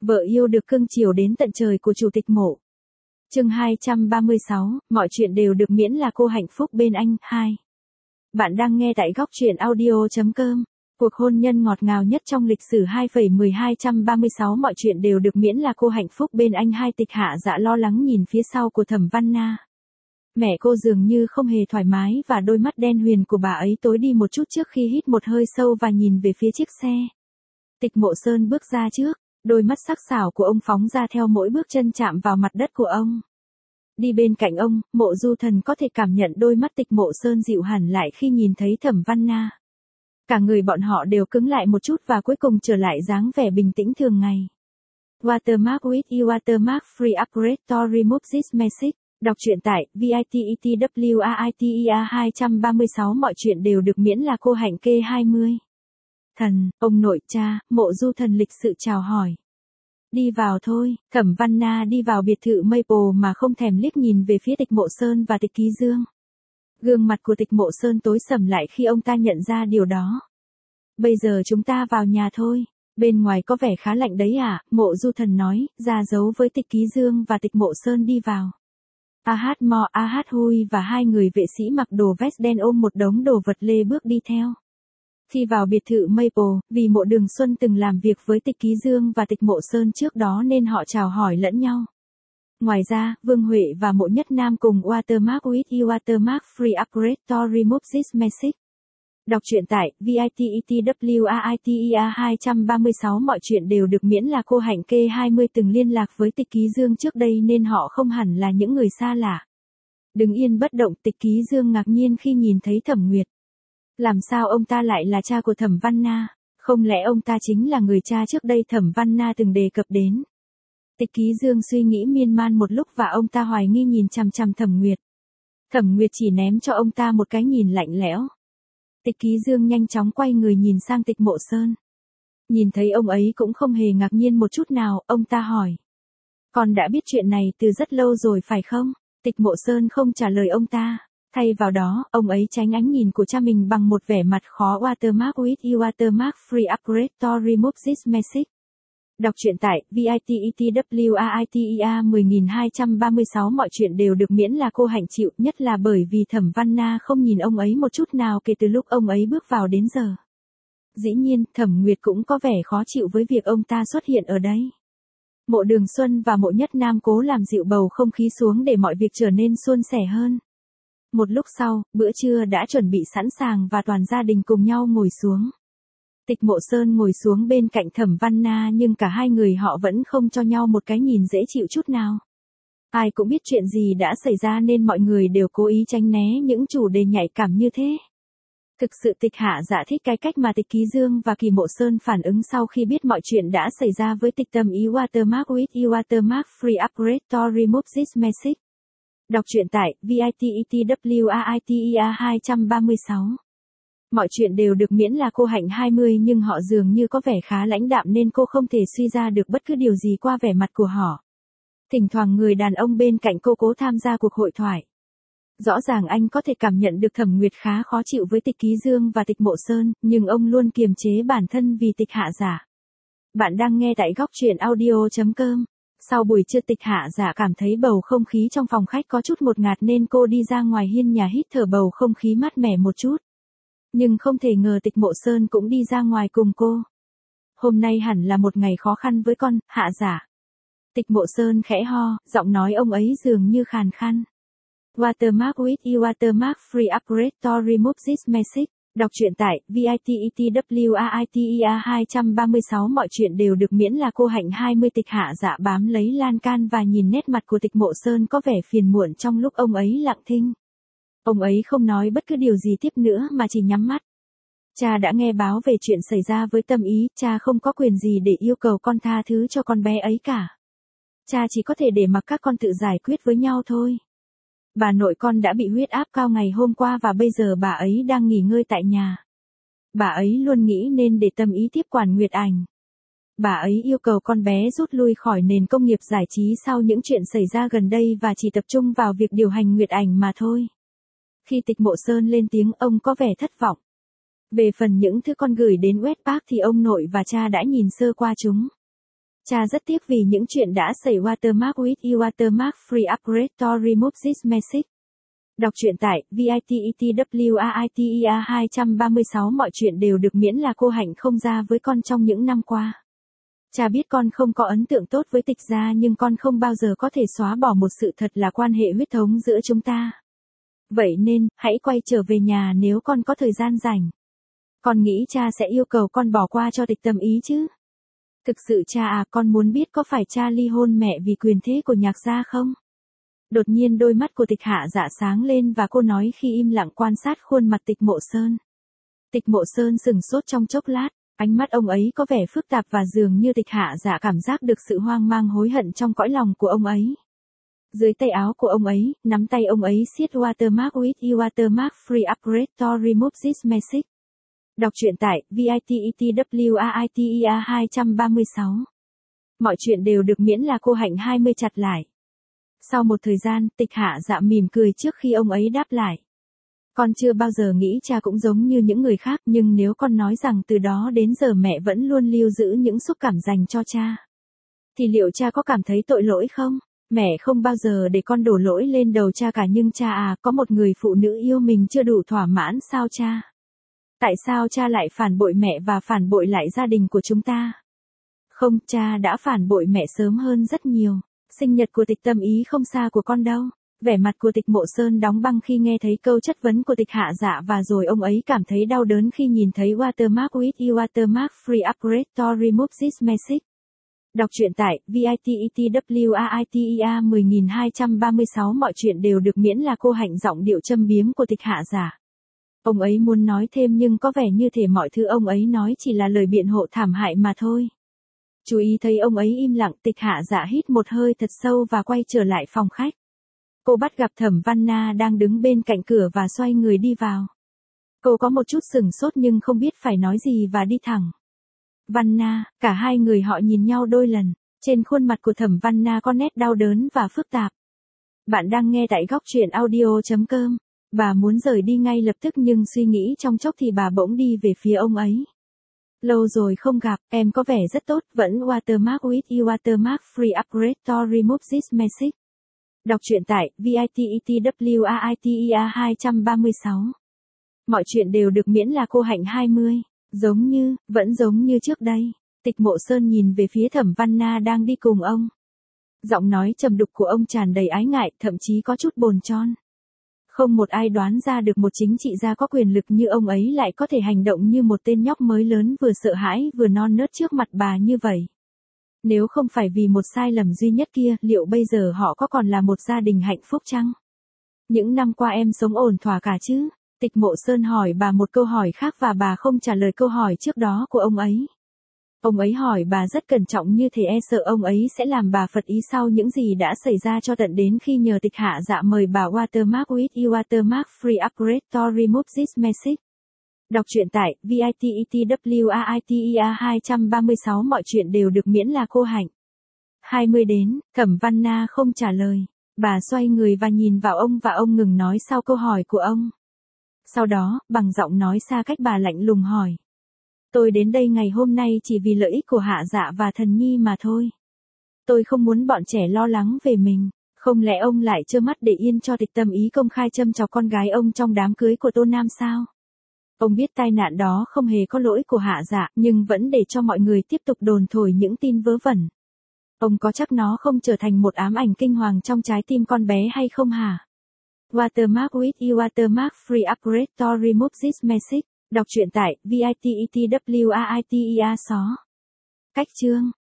Vợ yêu được cưng chiều đến tận trời của Chủ tịch Mộ. Chương 236, mọi chuyện đều được miễn là cô hạnh phúc bên anh. 2. Bạn đang nghe tại góc truyện audio.com. Cuộc hôn nhân ngọt ngào nhất trong lịch sử 2,1236 mọi chuyện đều được miễn là cô hạnh phúc bên anh. Hai Tịch Hạ Dạ lo lắng nhìn phía sau của Thẩm Văn Na. Mẹ cô dường như không hề thoải mái và đôi mắt đen huyền của bà ấy tối đi một chút trước khi hít một hơi sâu và nhìn về phía chiếc xe. Tịch Mộ Sơn bước ra trước, đôi mắt sắc sảo của ông phóng ra theo mỗi bước chân chạm vào mặt đất của ông. Đi bên cạnh ông, Mộ Du Thần có thể cảm nhận đôi mắt Tịch Mộ Sơn dịu hẳn lại khi nhìn thấy Thẩm Văn Na. Cả người bọn họ đều cứng lại một chút và cuối cùng trở lại dáng vẻ bình tĩnh thường ngày. Watermark with you watermark free upgrade to remove this message. Đọc truyện tại VITETWRITER 236 mọi chuyện đều được miễn là cô hạnh kê 20. Thần, ông nội, cha, Mộ Du Thần lịch sự chào hỏi. Đi vào thôi. Thẩm Văn Na đi vào biệt thự Maple mà không thèm liếc nhìn về phía Tịch Mộ Sơn và Tịch Ký Dương. Gương mặt của Tịch Mộ Sơn tối sầm lại khi ông ta nhận ra điều đó. Bây giờ chúng ta vào nhà thôi. Bên ngoài có vẻ khá lạnh đấy à, Mộ Du Thần nói, ra dấu với Tịch Ký Dương và Tịch Mộ Sơn đi vào. Ahad Mo Ahad Hui và hai người vệ sĩ mặc đồ vest đen ôm một đống đồ vật lê bước đi theo. Khi vào biệt thự Maple, vì Mộ Đường Xuân từng làm việc với Tịch Ký Dương và Tịch Mộ Sơn trước đó nên họ chào hỏi lẫn nhau. Ngoài ra, Vương Huệ và Mộ Nhất Nam cùng Watermark with you watermark free upgrade to remove this message. Đọc truyện tại VITETWRITER 236 mọi chuyện đều được miễn là cô hạnh kê 20 từng liên lạc với Tịch Ký Dương trước đây nên họ không hẳn là những người xa lạ. Đứng yên bất động, Tịch Ký Dương ngạc nhiên khi nhìn thấy Thẩm Nguyệt. Làm sao ông ta lại là cha của Thẩm Văn Na? Không lẽ ông ta chính là người cha trước đây Thẩm Văn Na từng đề cập đến? Tịch Ký Dương suy nghĩ miên man một lúc và ông ta hoài nghi nhìn chằm chằm Thẩm Nguyệt. Thẩm Nguyệt chỉ ném cho ông ta một cái nhìn lạnh lẽo. Tịch Ký Dương nhanh chóng quay người nhìn sang Tịch Mộ Sơn. Nhìn thấy ông ấy cũng không hề ngạc nhiên một chút nào, ông ta hỏi. Con đã biết chuyện này từ rất lâu rồi phải không? Tịch Mộ Sơn không trả lời ông ta. Thay vào đó, ông ấy tránh ánh nhìn của cha mình bằng một vẻ mặt khó. Watermark with you watermark free upgrade to remove this message. Đọc truyện tại VITETWRITER 10236 mọi chuyện đều được miễn là cô hạnh chịu, nhất là bởi vì Thẩm Văn Na không nhìn ông ấy một chút nào kể từ lúc ông ấy bước vào đến giờ. Dĩ nhiên, Thẩm Nguyệt cũng có vẻ khó chịu với việc ông ta xuất hiện ở đây. Mộ Đường Xuân và Mộ Nhất Nam cố làm dịu bầu không khí xuống để mọi việc trở nên suôn sẻ hơn. Một lúc sau, bữa trưa đã chuẩn bị sẵn sàng và toàn gia đình cùng nhau ngồi xuống. Tịch Mộ Sơn ngồi xuống bên cạnh Thẩm Văn Na nhưng cả hai người họ vẫn không cho nhau một cái nhìn dễ chịu chút nào. Ai cũng biết chuyện gì đã xảy ra nên mọi người đều cố ý tránh né những chủ đề nhạy cảm như thế. Thực sự Tịch Hạ Dạ thích cái cách mà Tịch Ký Dương và Kỳ Mộ Sơn phản ứng sau khi biết mọi chuyện đã xảy ra với Tịch Tâm Ý. Watermark with you watermark free upgrade to remove this message. Đọc truyện tại VITETWRITER 236. Mọi chuyện đều được miễn là cô hạnh 20 nhưng họ dường như có vẻ khá lãnh đạm nên cô không thể suy ra được bất cứ điều gì qua vẻ mặt của họ. Thỉnh thoảng người đàn ông bên cạnh cô cố tham gia cuộc hội thoại. Rõ ràng anh có thể cảm nhận được Thẩm Nguyệt khá khó chịu với Tịch Ký Dương và Tịch Mộ Sơn, nhưng ông luôn kiềm chế bản thân vì Tịch Hạ Dạ. Bạn đang nghe tại góc truyện audio.com. Sau buổi trưa Tịch Hạ Dạ cảm thấy bầu không khí trong phòng khách có chút ngột ngạt nên cô đi ra ngoài hiên nhà hít thở bầu không khí mát mẻ một chút. Nhưng không thể ngờ Tịch Mộ Sơn cũng đi ra ngoài cùng cô. Hôm nay hẳn là một ngày khó khăn với con, Hạ Dạ. Tịch Mộ Sơn khẽ ho, giọng nói ông ấy dường như khàn khàn. Watermark with you watermark free upgrade to remove this message. Đọc truyện tại VITETWRITER 236 mọi chuyện đều được miễn là cô hạnh 20. Tịch Hạ Dạ bám lấy lan can và nhìn nét mặt của Tịch Mộ Sơn có vẻ phiền muộn trong lúc ông ấy lặng thinh. Ông ấy không nói bất cứ điều gì tiếp nữa mà chỉ nhắm mắt. Cha đã nghe báo về chuyện xảy ra với Tâm Ý, cha không có quyền gì để yêu cầu con tha thứ cho con bé ấy cả. Cha chỉ có thể để mặc các con tự giải quyết với nhau thôi. Bà nội con đã bị huyết áp cao ngày hôm qua và bây giờ bà ấy đang nghỉ ngơi tại nhà. Bà ấy luôn nghĩ nên để Tâm Ý tiếp quản Nguyệt Ảnh. Bà ấy yêu cầu con bé rút lui khỏi nền công nghiệp giải trí sau những chuyện xảy ra gần đây và chỉ tập trung vào việc điều hành Nguyệt Ảnh mà thôi. Khi Tịch Mộ Sơn lên tiếng ông có vẻ thất vọng. Về phần những thứ con gửi đến Westpark thì ông nội và cha đã nhìn sơ qua chúng. Cha rất tiếc vì những chuyện đã xảy Watermark with you Watermark free upgrade to remove this message. Đọc truyện tại VITETWRITER 236 mọi chuyện đều được miễn là cô Hạnh không ra với con trong những năm qua. Cha biết con không có ấn tượng tốt với Tịch gia nhưng con không bao giờ có thể xóa bỏ một sự thật là quan hệ huyết thống giữa chúng ta. Vậy nên, hãy quay trở về nhà nếu con có thời gian rảnh. Con nghĩ cha sẽ yêu cầu con bỏ qua cho Tịch Tâm Ý chứ? Thực sự cha à, con muốn biết có phải cha ly hôn mẹ vì quyền thế của Nhạc gia không? Đột nhiên đôi mắt của Tịch Hạ Dạ sáng lên và cô nói khi im lặng quan sát khuôn mặt Tịch Mộ Sơn. Tịch Mộ Sơn sừng sốt trong chốc lát, ánh mắt ông ấy có vẻ phức tạp và dường như Tịch Hạ Dạ cảm giác được sự hoang mang hối hận trong cõi lòng của ông ấy. Dưới tay áo của ông ấy, nắm tay ông ấy siết Watermark with you Watermark free upgrade to remove this message. Đọc truyện tại VITETWRITER 236. Mọi chuyện đều được miễn là cô Hạnh 20 chặt lại. Sau một thời gian, Tịch Hạ Dạ mỉm cười trước khi ông ấy đáp lại. Con chưa bao giờ nghĩ cha cũng giống như những người khác, nhưng nếu con nói rằng từ đó đến giờ mẹ vẫn luôn lưu giữ những xúc cảm dành cho cha, thì liệu cha có cảm thấy tội lỗi không? Mẹ không bao giờ để con đổ lỗi lên đầu cha cả, nhưng cha à, có một người phụ nữ yêu mình chưa đủ thỏa mãn sao cha? Tại sao cha lại phản bội mẹ và phản bội lại gia đình của chúng ta? Không, cha đã phản bội mẹ sớm hơn rất nhiều. Sinh nhật của Tịch Tâm Ý không xa của con đâu. Vẻ mặt của Tịch Mộ Sơn đóng băng khi nghe thấy câu chất vấn của Tịch Hạ Dạ và rồi ông ấy cảm thấy đau đớn khi nhìn thấy Watermark with you Watermark free upgrade to remove this message. Đọc truyện tại VITETWRITER 10236 mọi chuyện đều được miễn là cô Hạnh giọng điệu châm biếm của Tịch Hạ Dạ. Ông ấy muốn nói thêm nhưng có vẻ như thể mọi thứ ông ấy nói chỉ là lời biện hộ thảm hại mà thôi. Chú ý thấy ông ấy im lặng, Tịch Hạ Dạ hít một hơi thật sâu và quay trở lại phòng khách. Cô bắt gặp Thẩm Văn Na đang đứng bên cạnh cửa và xoay người đi vào. Cô có một chút sửng sốt nhưng không biết phải nói gì và đi thẳng. Văn Na, cả hai người họ nhìn nhau đôi lần. Trên khuôn mặt của Thẩm Văn Na có nét đau đớn và phức tạp. Bạn đang nghe tại góc truyện audio.com. Bà muốn rời đi ngay lập tức nhưng suy nghĩ trong chốc thì bà bỗng đi về phía ông ấy. Lâu rồi không gặp, em có vẻ rất tốt, vẫn Watermark with you Watermark free upgrade to remove this message. Đọc truyện tại VITETWRITER 236. Mọi chuyện đều được miễn là cô Hạnh 20, vẫn giống như trước đây. Tịch Mộ Sơn nhìn về phía Thẩm Văn Na đang đi cùng ông. Giọng nói trầm đục của ông tràn đầy ái ngại, thậm chí có chút bồn chồn. Không một ai đoán ra được một chính trị gia có quyền lực như ông ấy lại có thể hành động như một tên nhóc mới lớn vừa sợ hãi vừa non nớt trước mặt bà như vậy. Nếu không phải vì một sai lầm duy nhất kia, liệu bây giờ họ có còn là một gia đình hạnh phúc chăng? Những năm qua em sống ổn thỏa cả chứ? Tịch Mộ Sơn hỏi bà một câu hỏi khác và bà không trả lời câu hỏi trước đó của ông ấy. Ông ấy hỏi bà rất cẩn trọng như thể e sợ ông ấy sẽ làm bà phật ý sau những gì đã xảy ra cho tận đến khi nhờ Tịch Hạ Dạ mời bà Watermark with you Watermark free upgrade to remove this message. Đọc truyện tại VITETWRITER 236 mọi chuyện đều được miễn là cô Hạnh. 20 đến, Thẩm Văn Na không trả lời. Bà xoay người và nhìn vào ông và ông ngừng nói sau câu hỏi của ông. Sau đó, bằng giọng nói xa cách bà lạnh lùng hỏi. Tôi đến đây ngày hôm nay chỉ vì lợi ích của Hạ Dạ và Thần Nhi mà thôi. Tôi không muốn bọn trẻ lo lắng về mình. Không lẽ ông lại trơ mắt để yên cho Tịch Tâm Ý công khai châm chọc con gái ông trong đám cưới của Tô Nam sao? Ông biết tai nạn đó không hề có lỗi của Hạ Dạ, nhưng vẫn để cho mọi người tiếp tục đồn thổi những tin vớ vẩn. Ông có chắc nó không trở thành một ám ảnh kinh hoàng trong trái tim con bé hay không hả? Watermark with you Watermark free upgrade to remove this message. Đọc truyện tại VITETWRITER 6. Cách chương